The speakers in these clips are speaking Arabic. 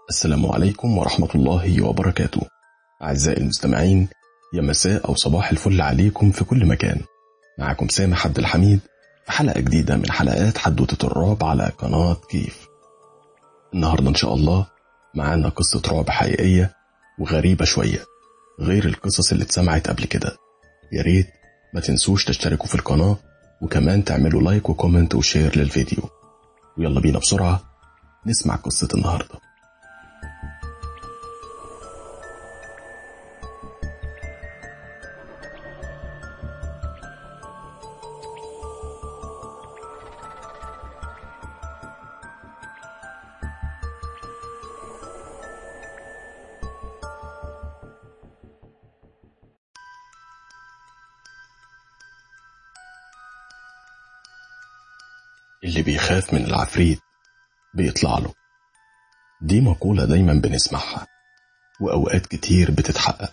السلام عليكم ورحمة الله وبركاته. أعزائي المستمعين، يا مساء أو صباح الفل عليكم في كل مكان. معكم سامح عبد الحميد في حلقة جديدة من حلقات حدوتة الرعب على قناة كيف. النهاردة إن شاء الله معانا قصة رعب حقيقية وغريبة شوية غير القصص اللي اتسمعت قبل كده. يا ريت ما تنسوش تشتركوا في القناة وكمان تعملوا لايك وكومنت وشير للفيديو. ويلا بينا بسرعة نسمع قصة النهاردة. اللي بيخاف من العفريت بيطلع له، دي مقولة دايما بنسمعها وأوقات كتير بتتحقق.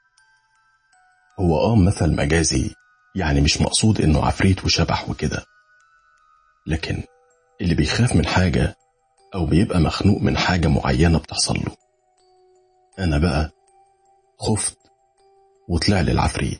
هو مثل مجازي، يعني مش مقصود إنه عفريت وشبح وكده، لكن اللي بيخاف من حاجة أو بيبقى مخنوق من حاجة معينة بتحصل له. أنا بقى خفت وطلع لي العفريت.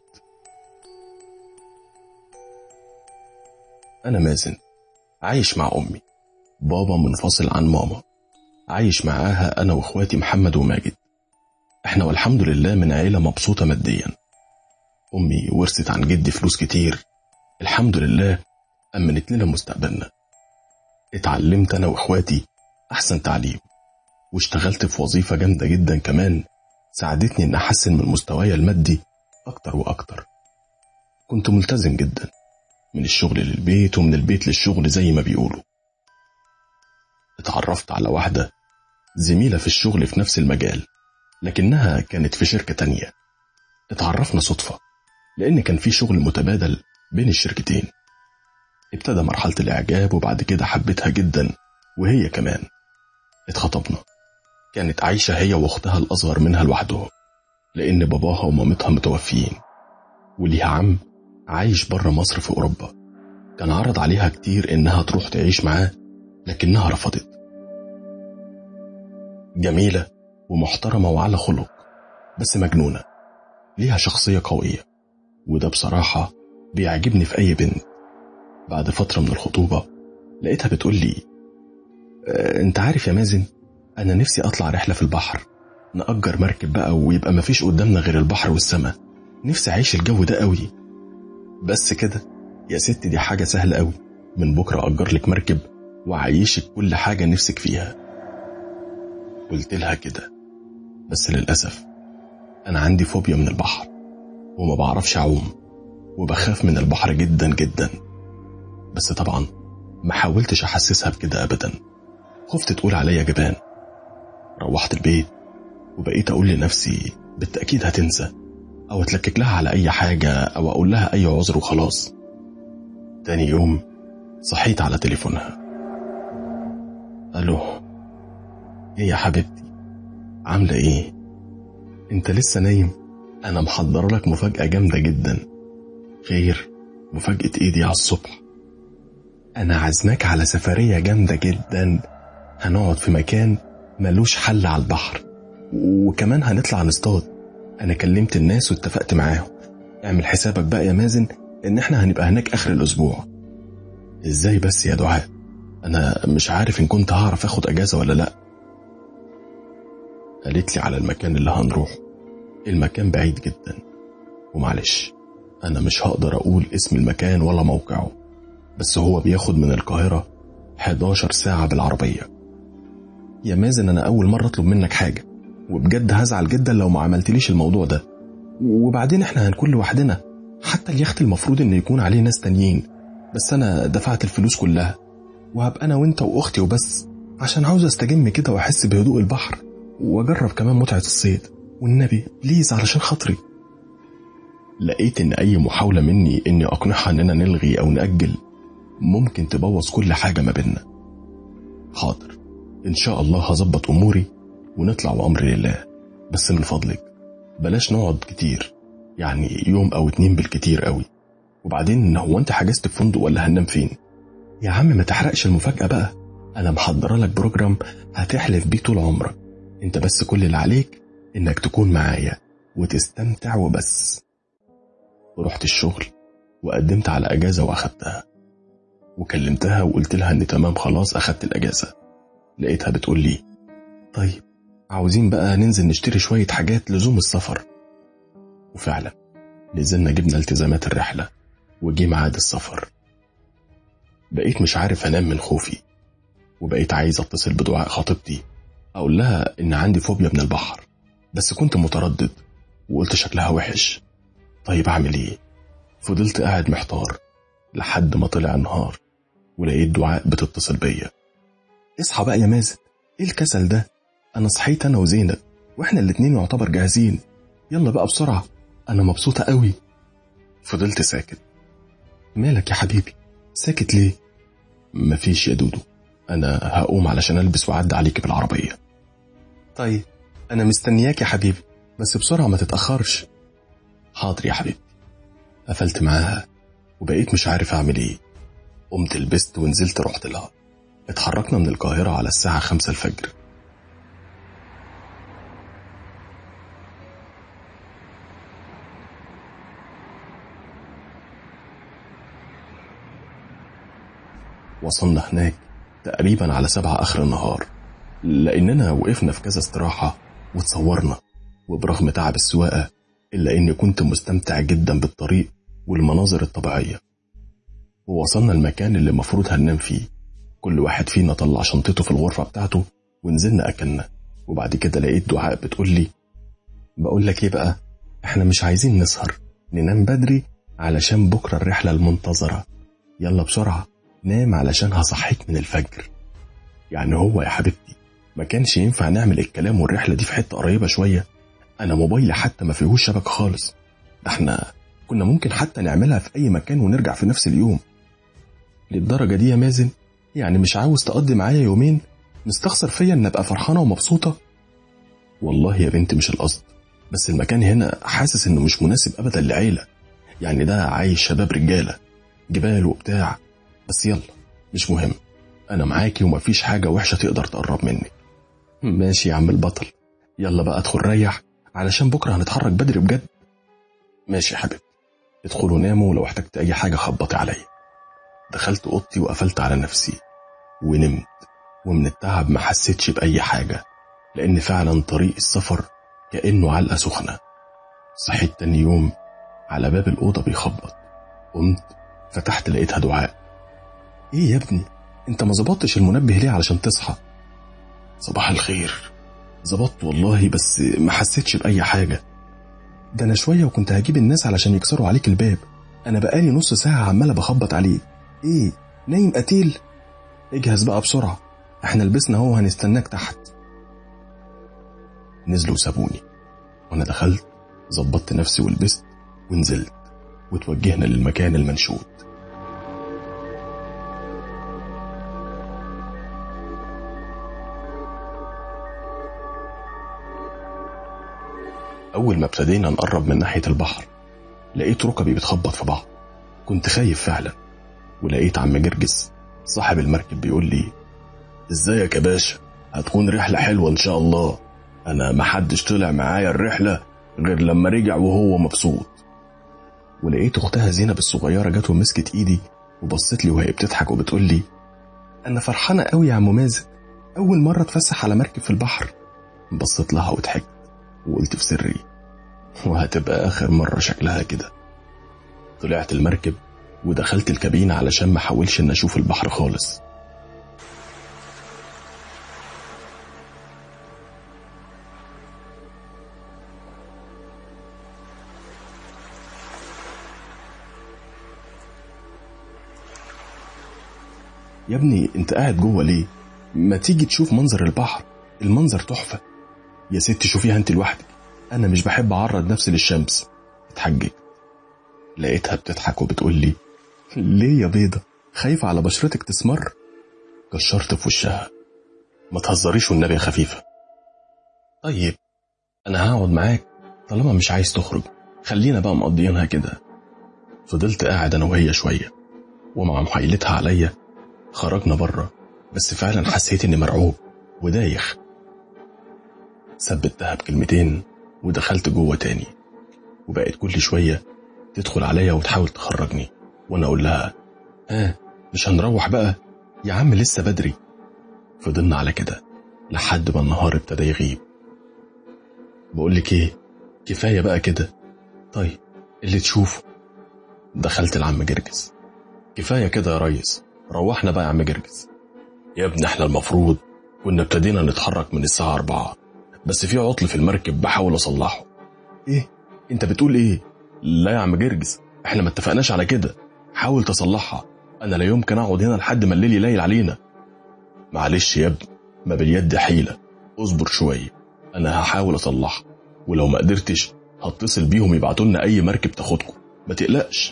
أنا مازن، عايش مع أمي، بابا منفصل عن ماما، عايش معاها أنا وإخواتي محمد وماجد. إحنا والحمد لله من عيلة مبسوطة ماديا. أمي ورثت عن جدي فلوس كتير، الحمد لله أمنت لنا مستقبلنا. اتعلمت أنا وإخواتي أحسن تعليم، واشتغلت في وظيفة جامدة جدا كمان ساعدتني أن أحسن من مستواي المادي أكتر وأكتر. كنت ملتزم جدا، من الشغل للبيت ومن البيت للشغل زي ما بيقولوا. اتعرفت على واحدة زميلة في الشغل في نفس المجال، لكنها كانت في شركة تانية. اتعرفنا صدفة لأن كان في شغل متبادل بين الشركتين. ابتدى مرحلة الإعجاب وبعد كده حبيتها جدا وهي كمان. اتخطبنا. كانت عايشة هي واختها الأصغر منها لوحدهم لأن باباها ومامتها متوفيين، وليها عم عايش بره مصر في أوروبا. كان عرض عليها كتير إنها تروح تعيش معاه لكنها رفضت. جميلة ومحترمة وعلى خلق، بس مجنونة، ليها شخصية قوية، وده بصراحة بيعجبني في أي بنت. بعد فترة من الخطوبة لقيتها بتقول لي انت عارف يا مازن، أنا نفسي أطلع رحلة في البحر، نأجر مركب بقى ويبقى مفيش قدامنا غير البحر والسماء. نفسي أعيش الجو ده قوي. بس كده يا ست، دي حاجة سهلة قوي، من بكرة أجر لك مركب وعيشك كل حاجة نفسك فيها. قلت لها كده، بس للأسف أنا عندي فوبيا من البحر وما بعرفش أعوم وبخاف من البحر جدا جدا. بس طبعا ما حاولتش أحسسها بكده أبدا، خفت تقول عليا جبان. روحت البيت وبقيت أقول لنفسي بالتأكيد هتنسى، أو أتلكك لها على أي حاجة، أو أقول لها أي عذر وخلاص. تاني يوم صحيت على تليفونها. ألو، إيه يا حبيبتي، عاملة إيه؟ أنت لسه نايم؟ أنا محضر لك مفاجأة جامدة جدا. خير؟ مفاجأة إيه دي على الصبح؟ أنا عازمك على سفرية جامدة جدا، هنقعد في مكان ملوش حل على البحر، وكمان هنطلع نصطاد. أنا كلمت الناس واتفقت معاهم. اعمل حسابك بقى يا مازن إن إحنا هنبقى هناك آخر الأسبوع. إزاي بس يا دعاء؟ أنا مش عارف إن كنت هعرف أخد أجازة ولا لأ. قالت لي على المكان اللي هنروح. المكان بعيد جدا، ومعلش أنا مش هقدر أقول اسم المكان ولا موقعه، بس هو بياخد من القاهرة 11 ساعة بالعربية. يا مازن، أنا أول مرة أطلب منك حاجة، وبجد هزعل جدا لو ما عملتليش الموضوع ده. وبعدين إحنا هنكون لوحدنا، حتى اليخت المفروض إن يكون عليه ناس تانيين، بس أنا دفعت الفلوس كلها، وهبقى أنا وإنت وأختي وبس، عشان عاوز أستجم كده وأحس بهدوء البحر، وأجرب كمان متعة الصيد، والنبي بليز علشان خاطري. لقيت إن أي محاولة مني إني أقنعها إننا نلغي أو نأجل ممكن تبوظ كل حاجة ما بيننا. حاضر، إن شاء الله هظبط أموري ونطلع وأمر لله، بس من فضلك بلاش نقعد كتير، يعني يوم أو 2 بالكتير قوي. وبعدين هو أنت حجزت في فندق ولا هننام فين؟ يا عم ما تحرقش المفاجأة بقى، أنا محضرة لك بروجرام هتحلف بيه طول عمرك، انت بس كل اللي عليك انك تكون معايا وتستمتع وبس. ورحت الشغل وقدمت على اجازة واخدتها، وكلمتها وقلت لها ان تمام خلاص اخدت الاجازة. لقيتها بتقول لي طيب عاوزين بقى ننزل نشتري شوية حاجات لزوم السفر. وفعلا نزلنا جبنا التزامات الرحلة وجي ميعاد السفر. بقيت مش عارف انام من خوفي، وبقيت عايز اتصل بدعاء خطيبتي اقول لها ان عندي فوبيا من البحر، بس كنت متردد وقلت شكلها وحش. طيب اعمل ايه؟ فضلت قاعد محتار لحد ما طلع النهار ولقيت دعاء بتتصل بيا. اصحى بقى يا مازن، ايه الكسل ده؟ انا صحيت انا وزينب واحنا الاتنين يعتبر جاهزين، يلا بقى بسرعة انا مبسوطة قوي. فضلت ساكت. مالك يا حبيبي ساكت ليه؟ مفيش يا دودو، انا هقوم علشان البس وعد عليك بالعربية. طيب انا مستنياك يا حبيبي، بس بسرعة ما تتأخرش. حاضر يا حبيبي. قفلت معاها وبقيت مش عارف اعمل ايه. قمت لبست ونزلت رحت لها. اتحركنا من القاهرة على الساعة 5 الفجر. وصلنا هناك تقريبا على 7 آخر النهار، لأننا وقفنا في كذا استراحة وتصورنا. وبرغم تعب السواقة إلا إني كنت مستمتع جدا بالطريق والمناظر الطبيعية. ووصلنا المكان اللي مفروض هننام فيه. كل واحد فينا طلع شنطته في الغرفة بتاعته ونزلنا أكلنا. وبعد كده لقيت دعاء بتقول لي بقول لك إيه بقى، إحنا مش عايزين نسهر، ننام بدري علشان بكرة الرحلة المنتظرة. يلا بسرعة نام علشان هصحيك من الفجر. يعني هو يا حبيبتي ما كانش ينفع نعمل الكلام والرحلة دي في حتة قريبة شوية؟ أنا موبايلي حتى ما فيهوش شبكة خالص. ده احنا كنا ممكن حتى نعملها في أي مكان ونرجع في نفس اليوم. للدرجة دي يا مازن؟ يعني مش عاوز تقضي معايا يومين مستخسر فيا ان ابقى فرحانة ومبسوطة؟ والله يا بنت مش القصد، بس المكان هنا حاسس انه مش مناسب ابدا لعيلة. يعني ده عايش شباب رجالة جبال وبتاع. بس يلا مش مهم، انا معاكي ومفيش حاجة وحشة تقدر تقرب مني. ماشي يا عم البطل، يلا بقى ادخل ريح علشان بكرة هنتحرك بدري بجد. ماشي يا حبيبي، ادخلوا ناموا ولو احتجت اي حاجة خبطي عليا. دخلت اوضتي وقفلت على نفسي ونمت، ومن التعب ما حسيتش بأي حاجة، لأن فعلا طريق السفر كأنه علقة سخنة. صحيت تاني يوم على باب الأوضة بيخبط. قمت فتحت لقيتها دعاء. ايه يا ابني انت ما زبطتش المنبه ليه علشان تصحى؟ صباح الخير. زبطت والله بس ما حسيتش بأي حاجة. ده انا شوية وكنت هجيب الناس علشان يكسروا عليك الباب، انا بقالي نص ساعة عمالة بخبط عليك. ايه نايم قتيل؟ اجهز بقى بسرعة، احنا لبسنا اهو هنستناك تحت. نزلوا وسابوني، وانا دخلت زبطت نفسي ولبست ونزلت وتوجهنا للمكان المنشود. أول ما ابتدينا نقرب من ناحية البحر لقيت ركبي بتخبط في بعض. كنت خايف فعلا، ولقيت عم جرجس صاحب المركب بيقول لي ازيك يا باشا، هتكون رحلة حلوة ان شاء الله. انا محدش طلع معايا الرحلة غير لما رجع وهو مبسوط. ولقيت اختها زينب الصغيرة جت ومسكت ايدي وبصت لي وهي بتضحك وبتقول لي انا فرحانة قوي يا عم مازن، اول مرة اتفسح على مركب في البحر. بصت لها وضحكت وقلت في سري وهتبقى اخر مرة شكلها كده. طلعت المركب ودخلت الكابينة علشان ما حاولش ان اشوف البحر خالص. يا ابني انت قاعد جوه ليه؟ ما تيجي تشوف منظر البحر، المنظر تحفة. يا ست شوفيها انت لوحدك، انا مش بحب اعرض نفسي للشمس. اتحججت. لقيتها بتضحك وبتقول لي ليه يا بيضة، خايفة على بشرتك تسمر؟ كشرت في وشها. ما تهزريش والنبي يا خفيفة. طيب انا هقعد معاك طالما مش عايز تخرج، خلينا بقى مقضيينها كده. فضلت قاعد انا وهي شوية، ومع محايلتها عليا خرجنا بره، بس فعلا حسيت اني مرعوب ودايخ. ثبتها بكلمتين ودخلت جوه تاني، وبقت كل شوية تدخل عليا وتحاول تخرجني، وانا اقول لها مش هنروح بقى يا عم لسه بدري. فضلنا على كده لحد ما النهار ابتدى يغيب. بقولك ايه، كفاية بقى كده. طيب اللي تشوفه. دخلت لعم جرجس. كفاية كده يا ريس، روحنا بقى يا عم جرجس. يا ابني احنا المفروض كنا ابتدينا نتحرك من الساعة 4، بس في عطل في المركب بحاول اصلحه. ايه انت بتقول ايه؟ لا يا عم جرجس، احنا ما اتفقناش على كده، حاول تصلحها، انا لا يمكن اقعد هنا لحد ما الليل يليل علينا. معلش يا ابني، ما باليد حيلة، اصبر شوية، انا هحاول اصلحها، ولو ما قدرتش هتصل بيهم يبعتوا لنا اي مركب تاخدكم، ما تقلقش.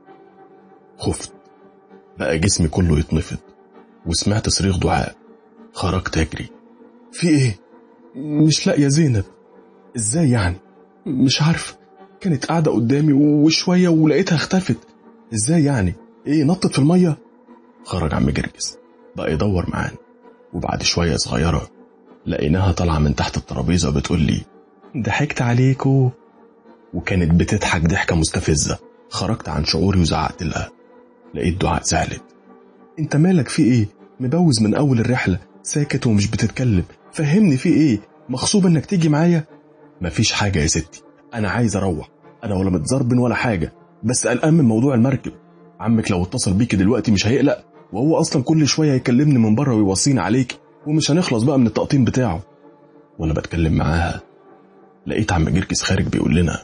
خفت بقى جسمي كله يتنفض، وسمعت صريخ دعاء. خرجت اجري. في ايه؟ مش لاقيه زينب. ازاي يعني؟ مش عارف، كانت قاعدة قدامي وشوية ولقيتها اختفت. ازاي يعني؟ ايه نطت في المية؟ خرج عم جرجس بقى يدور معانا، وبعد شوية صغيرة لقيناها طالعة من تحت الترابيزة بتقول لي ضحكت عليكو، وكانت بتضحك ضحكة مستفزة. خرجت عن شعوري وزعقت لها. لقيت دعاء زعلت. انت مالك في ايه؟ مبوز من اول الرحلة، ساكت ومش بتتكلم، فهمني في ايه؟ مغصوب انك تيجي معايا؟ مفيش حاجة يا ستي، انا عايز اروح، انا ولا متزربن ولا حاجة، بس قلقان من موضوع المركب. عمك لو اتصل بيكي دلوقتي مش هيقلق، وهو اصلا كل شوية يكلمني من بره ويوصيني عليك، ومش هنخلص بقى من التقطيم بتاعه. وانا بتكلم معاها لقيت عم جرجس خارج بيقول لنا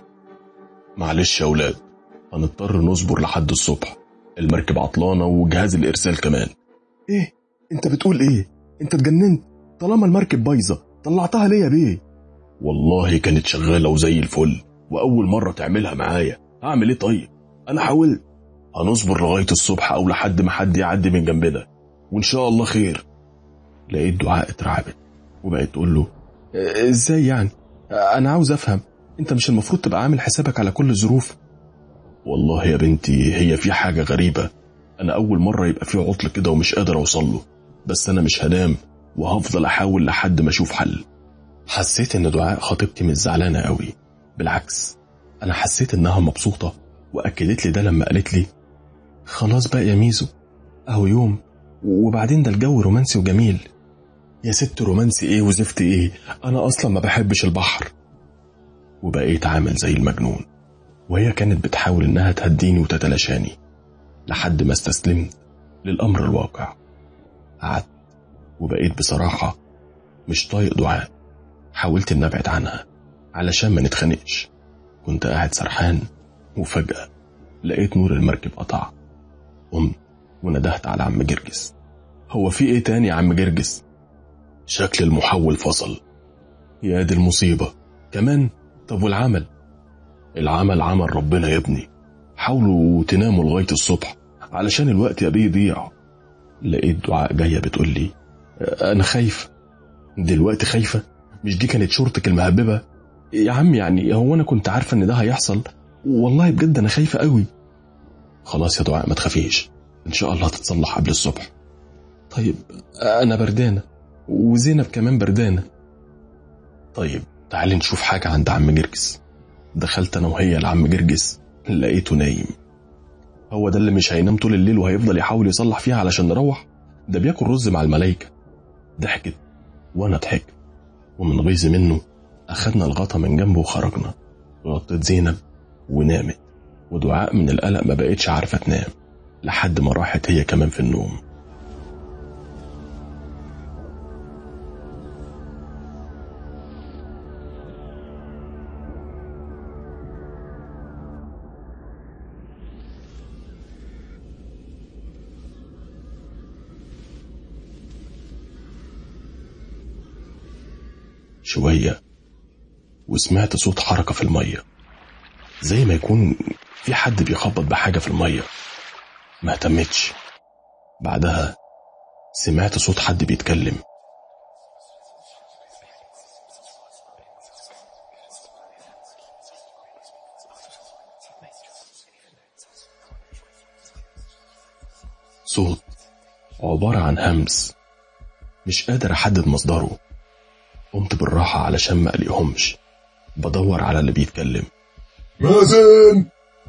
معلش يا اولاد، هنضطر نصبر لحد الصبح، المركب عطلانة وجهاز الارسال كمان. ايه انت بتقول ايه؟ انت اتجننت؟ طالما المركب بايظة طلعتها ليه يا بيه؟ والله كانت شغالة وزي الفل، واول مرة تعملها معايا، هعمل ايه طيب؟ انا حاولت. هنصبر لغاية الصبح او لحد ما حد يعدي من جنبنا، وان شاء الله خير. لقيت دعاء اترعبت وبقيت تقول له ازاي يعني؟ انا عاوز افهم، انت مش المفروض تبقى عامل حسابك على كل الظروف؟ والله يا بنتي هي في حاجة غريبة، انا اول مرة يبقى في عطل كده ومش قادر اوصل له، بس انا مش هنام وهفضل احاول لحد ما اشوف حل. حسيت ان دعاء خطيبتي مش زعلانة قوي، بالعكس انا حسيت انها مبسوطة، واكدت لي ده لما قالت لي خلاص بقى يا ميزو، اهو يوم، وبعدين ده الجو رومانسي وجميل. يا ست رومانسي ايه وزفت ايه، انا اصلا ما بحبش البحر. وبقيت عامل زي المجنون، وهي كانت بتحاول انها تهديني وتتلاشاني، لحد ما استسلمت للامر الواقع. قعدت وبقيت بصراحة مش طايق دعاء، حاولت ان ابعد عنها علشان ما نتخانقش. كنت قاعد سرحان، وفجأة لقيت نور المركب قطع. قمت وندهت على عم جرجس. هو في ايه تاني يا عم جرجس؟ شكل المحول فصل. يا دي المصيبة كمان. طب والعمل؟ العمل عمل ربنا يا ابني، حاولوا تناموا لغاية الصبح علشان الوقت يا بيه يضيع. لقيت دعاء جاية بتقول لي انا خايفة. دلوقتي خايفة؟ مش دي كانت شورتك المهببة يا عم؟ يعني هو انا كنت عارفة ان ده هيحصل؟ والله بجد انا خايفة قوي. خلاص يا دعاء ما تخافيش، ان شاء الله هتتصلح قبل الصبح. طيب انا بردانة، وزينب كمان بردانة. طيب تعالي نشوف حاجة عند عم جرجس. دخلت انا وهي لعم جرجس، لقيته نايم. هو ده اللي مش هينام طول الليل وهيفضل يحاول يصلح فيها علشان نروح؟ ده بياكل رز مع الملايكة. ضحكت وانا ضحكت، ومن غيظ منه اخدنا الغطا من جنبه وخرجنا. غطيت زينب ونامت، ودعاء من القلق ما بقتش عارفة تنام، لحد ما راحت هي كمان في النوم. شوية وسمعت صوت حركة في المية، زي ما يكون في حد بيخبط بحاجة في المية. ما اهتمتش. بعدها سمعت صوت حد بيتكلم. صوت عبارة عن همس، مش قادر أحدد مصدره. قمت بالراحة علشان ما ألاقيهمش، بدور على اللي بيتكلم. مازن!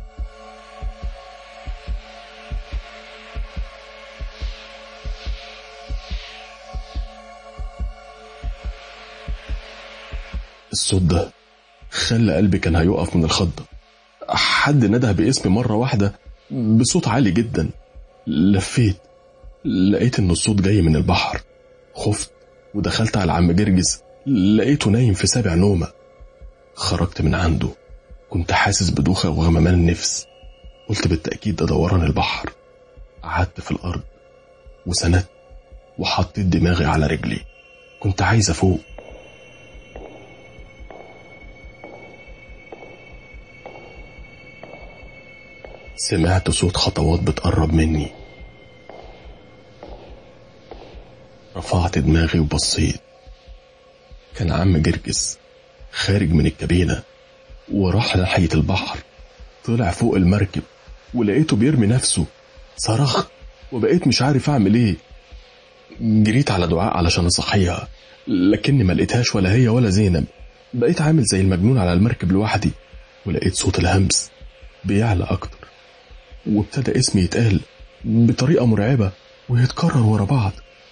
الصوت ده خلى قلبي كان هيقف من الخضة. حد نده باسمي مرة واحدة بصوت عالي جدا. لفيت لقيت ان الصوت جاي من البحر. خفت ودخلت على عم جرجس، لقيته نايم في سابع نومة. خرجت من عنده كنت حاسس بدوخة وغممان النفس. قلت بالتأكيد ده دوران البحر. قعدت في الأرض وسندت وحطيت دماغي على رجلي. كنت عايز أفوق. سمعت صوت خطوات بتقرب مني. رفعت دماغي وبصيت. كان عم جرجس خارج من الكابينة وراح ناحية البحر. طلع فوق المركب ولقيته بيرمي نفسه. صرخت وبقيت مش عارف أعمل إيه. جريت على دعاء علشان أصحيها، لكني ما لقيتهاش ولا هي ولا زينب. بقيت عامل زي المجنون على المركب لوحدي. ولقيت صوت الهمس بيعلى أكتر، وابتدى اسمي يتقال بطريقة مرعبة ويتكرر ورا بعض.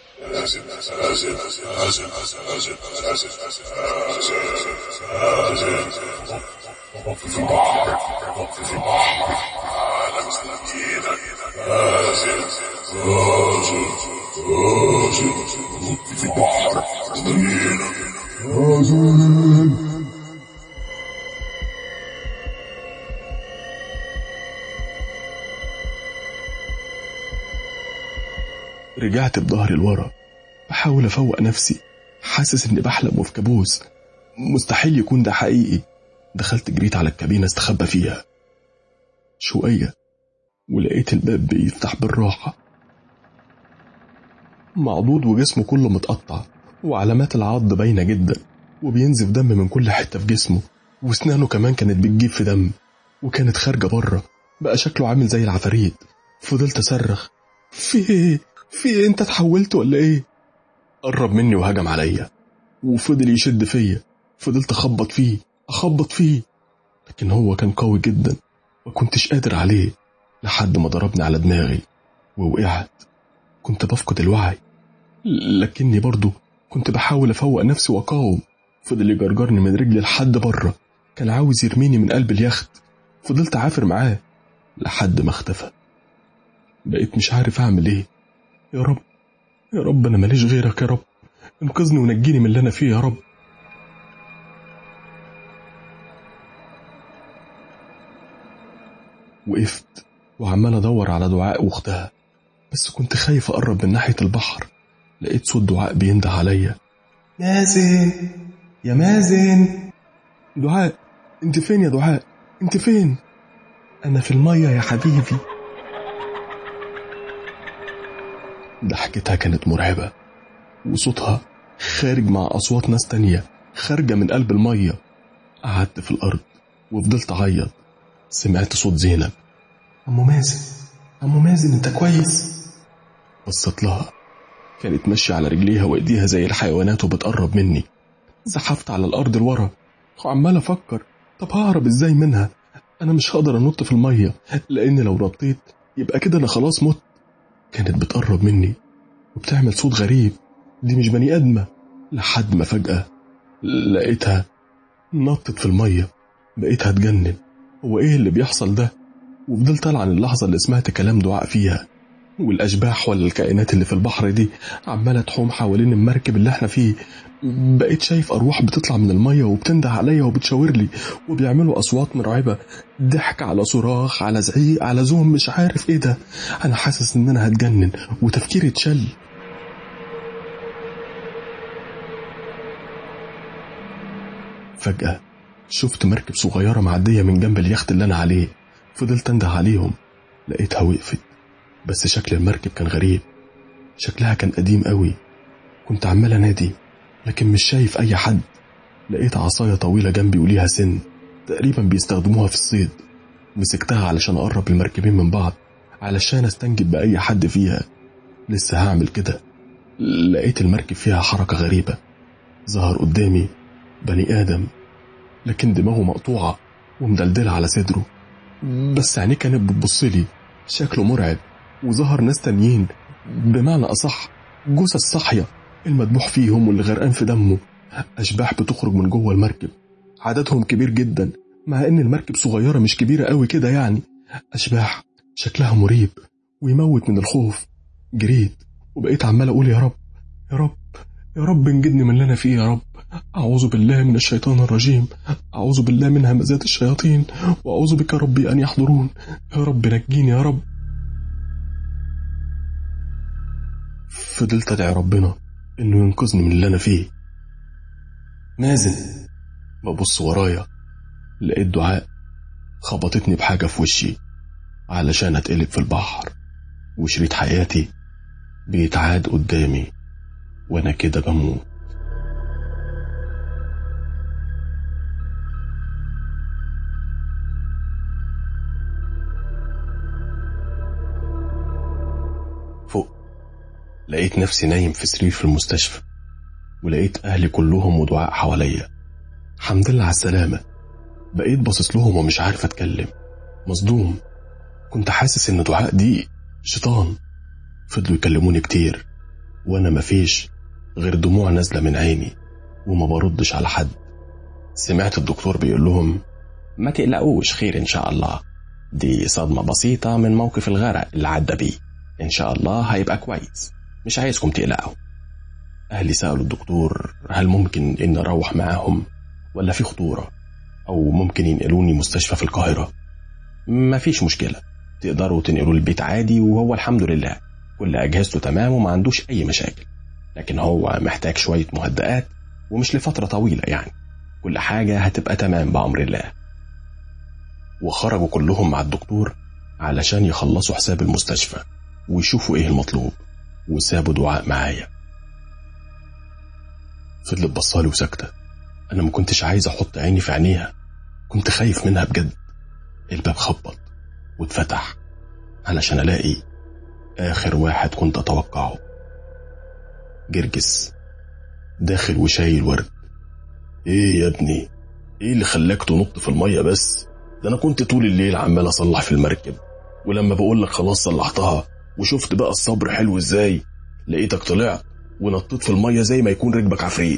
رجعت بظهري لورا بحاول أفوق نفسي، حاسس إني بحلم وفي كابوس. مستحيل يكون ده حقيقي. دخلت جريت على الكابينة استخبى فيها شوية ولقيت الباب بيفتح بالراحة. معضود وجسمه كله متقطع وعلامات العض باينة جدا، وبينزف دم من كل حتة في جسمه، واسنانه كمان كانت بتجيب في دم وكانت خارجة بره. بقى شكله عامل زي العفاريت. فضلت أصرخ، في ايه انت اتحولت ولا ايه؟ قرب مني وهجم عليا وفضل يشد فيا. فضلت اخبط فيه لكن هو كان قوي جدا ما كنتش قادر عليه، لحد ما ضربني على دماغي ووقعت. كنت بفقد الوعي، لكني برضو كنت بحاول افوق نفسي واقاوم. فضل يجرجرني من رجلي لحد بره، كان عاوز يرميني من قلب اليخت. فضلت عافر معاه لحد ما اختفى. بقيت مش عارف اعمل ايه. يا رب انا ماليش غيرك. يا رب انقذني ونجيني من اللي انا فيه يا رب. وقفت وعمال ادور على دعاء واختها، بس كنت خايف اقرب من ناحية البحر. لقيت صوت دعاء بينده عليا، مازن يا مازن. دعاء انت فين يا دعاء؟ انت فين؟ انا في المية يا حبيبي. ضحكتها كانت مرعبة وصوتها خارج مع أصوات ناس تانية خارجة من قلب المية. قعدت في الأرض وفضلت أعيط. سمعت صوت زينب، عمو مازن انت كويس؟ بصت لها، كانت ماشية على رجليها وإيديها زي الحيوانات وبتقرب مني. زحفت على الأرض لورا وعمال أفكر، طب ههرب إزاي منها؟ أنا مش هقدر أنط في المية، لأن لو نطيت يبقى كده أنا خلاص مت. كانت بتقرب مني وبتعمل صوت غريب، دي مش بني آدمة. لحد ما فجأة لقيتها نطت في المية. بقيت هتجنن، هو ايه اللي بيحصل ده؟ وفضلت ألعن اللحظة اللي سمعت كلام دعاء فيها، والأشباح ولا الكائنات اللي في البحر دي عمالة تحوم حوالين المركب اللي احنا فيه. بقيت شايف أرواح بتطلع من المية وبتنده عليا وبتشاور لي، وبيعملوا أصوات مرعبة، ضحك على صراخ على زعيق على زوم، مش عارف ايه ده. أنا حاسس إن أنا هتجنن وتفكيري اتشل. فجأة شفت مركب صغيرة معدية من جنب اليخت اللي أنا عليه. فضلت انده عليهم، لقيتها وقفت، بس شكل المركب كان غريب، شكلها كان قديم قوي. كنت عمال انادي لكن مش شايف أي حد. لقيت عصاية طويلة جنبي وليها سن، تقريبا بيستخدموها في الصيد. مسكتها علشان أقرب المركبين من بعض علشان استنجد بأي حد فيها. لسه هعمل كده لقيت المركب فيها حركة غريبة، ظهر قدامي بني آدم، لكن دماغه مقطوعة ومدلدلة على صدره، بس عينيه كانت بتبصلي، شكله مرعب. وظهر ناس تانيين، بمعنى أصح جثث صاحية، المدبوح فيهم واللي غرقان في دمه، أشباح بتخرج من جوه المركب، عددهم كبير جدا مع إن المركب صغيرة مش كبيرة قوي كده يعني. أشباح شكلها مريب ويموت من الخوف. جريت وبقيت عمال أقول يا رب يا رب يا رب انجدني من اللي أنا فيه يا رب. أعوذ بالله من الشيطان الرجيم، أعوذ بالله من همزات الشياطين، وأعوذ بك ربي أن يحضرون، يا رب نجيني يا رب. فضلت أدعي ربنا إنه ينقذني من اللي أنا فيه. مازن، ببص ورايا لقيت دعاء خبطتني بحاجة في وشي علشان أتقلب في البحر، وشريط حياتي بيتعاد قدامي وأنا كده بموت. فوق لقيت نفسي نايم في سرير في المستشفى، ولقيت أهلي كلهم ودعاء حواليا. الحمد لله على السلامة. بقيت باصص لهم ومش عارف أتكلم، مصدوم. كنت حاسس إن دعاء دي شيطان. فضلوا يكلموني كتير وأنا مفيش غير دموع نازلة من عيني وما بردش على حد. سمعت الدكتور بيقول لهم ما تقلقوش، خير إن شاء الله، دي صدمة بسيطة من موقف الغرق اللي عدى بيه، إن شاء الله هيبقى كويس، مش عايزكم تقلقوا. أهلي سألوا الدكتور هل ممكن إن أروح معاهم ولا في خطورة، أو ممكن ينقلوني مستشفى في القاهرة. ما فيش مشكلة، تقدروا تنقلوا البيت عادي، وهو الحمد لله كل أجهزته تمام وما عندوش أي مشاكل، لكن هو محتاج شوية مهدئات ومش لفترة طويلة يعني، كل حاجة هتبقى تمام بأمر الله. وخرجوا كلهم مع الدكتور علشان يخلصوا حساب المستشفى ويشوفوا إيه المطلوب، وسابوا دعاء معايا. فضلت بصالي وساكتة، أنا ما كنتش عايز أحط عيني في عينيها، كنت خايف منها بجد. الباب خبط واتفتح علشان ألاقي آخر واحد كنت أتوقعه، جرجس داخل وشايل ورد. إيه يا ابني، إيه اللي خلاك تنط في المية بس؟ ده أنا كنت طول الليل عمال أصلح في المركب، ولما بقولك خلاص صلحتها وشفت بقى الصبر حلو إزاي، لقيتك طلعت ونطيت في المية زي ما يكون ركبك عفريت.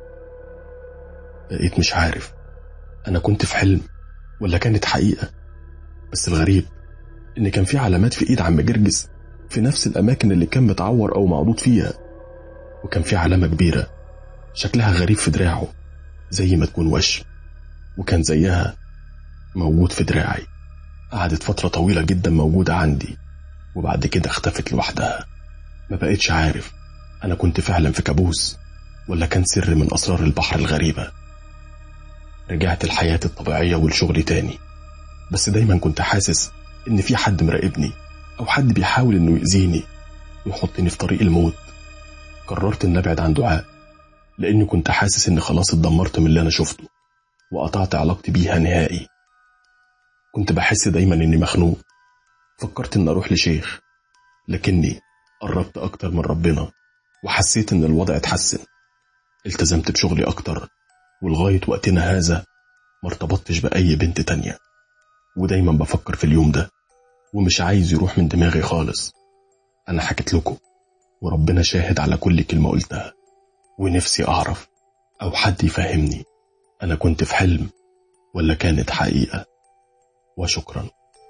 بقيت مش عارف أنا كنت في حلم ولا كانت حقيقة. بس الغريب إن كان في علامات في إيد عم جرجس في نفس الأماكن اللي كان متعور أو معضود فيها، وكان في علامة كبيرة شكلها غريب في دراعه زي ما تكون وش، وكان زيها موجود في دراعي. قعدت فترة طويلة جدا موجودة عندي، وبعد كده اختفت لوحدها. ما بقيتش عارف أنا كنت فعلا في كابوس ولا كان سر من أسرار البحر الغريبة. رجعت الحياة الطبيعية والشغل تاني، بس دايما كنت حاسس إن في حد مراقبني أو حد بيحاول إنه يأذيني ويحطني في طريق الموت. قررت إن أبعد عن دعاء، لأني كنت حاسس إن خلاص اتدمرت من اللي أنا شفته وقطعت علاقتي بيها نهائي. كنت بحس دايما إني مخنوق. فكرت إن أروح لشيخ، لكني قربت أكتر من ربنا وحسيت إن الوضع اتحسن. التزمت بشغلي أكتر، ولغاية وقتنا هذا ما ارتبطتش بأي بنت تانية، ودايما بفكر في اليوم ده ومش عايز يروح من دماغي خالص. أنا حكيت لكم وربنا شاهد على كل كلمة قلتها، ونفسي أعرف أو حد يفهمني أنا كنت في حلم ولا كانت حقيقة. وشكرا.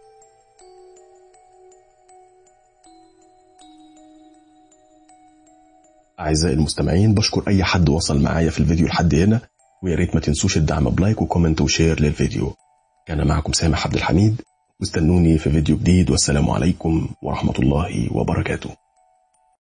أعزائي المستمعين، بشكر أي حد وصل معايا في الفيديو لحد هنا، ويا ريت ما تنسوش الدعم بلايك وكومنت وشير للفيديو. كان معكم سامح عبد الحميد، واستنوني في فيديو جديد، والسلام عليكم ورحمة الله وبركاته.